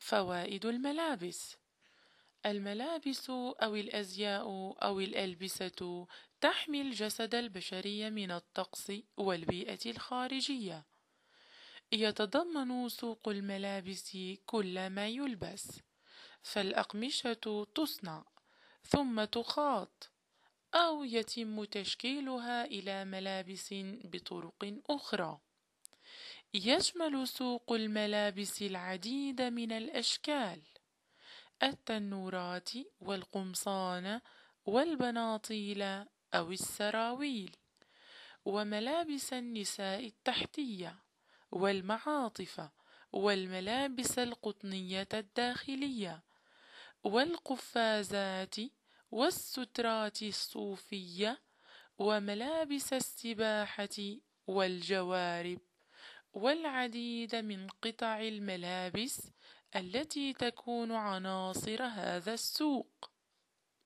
فوائد الملابس. الملابس أو الأزياء أو الألبسة تحمي الجسد البشري من الطقس والبيئة الخارجية. يتضمن سوق الملابس كل ما يلبس، فالأقمشة تصنع ثم تخاط أو يتم تشكيلها إلى ملابس بطرق أخرى. يشمل سوق الملابس العديد من الأشكال: التنورات والقمصان والبناطيل أو السراويل، وملابس النساء التحتية والمعاطف والملابس القطنية الداخلية والقفازات والسترات الصوفية وملابس السباحة والجوارب، والعديد من قطع الملابس التي تكون عناصر هذا السوق.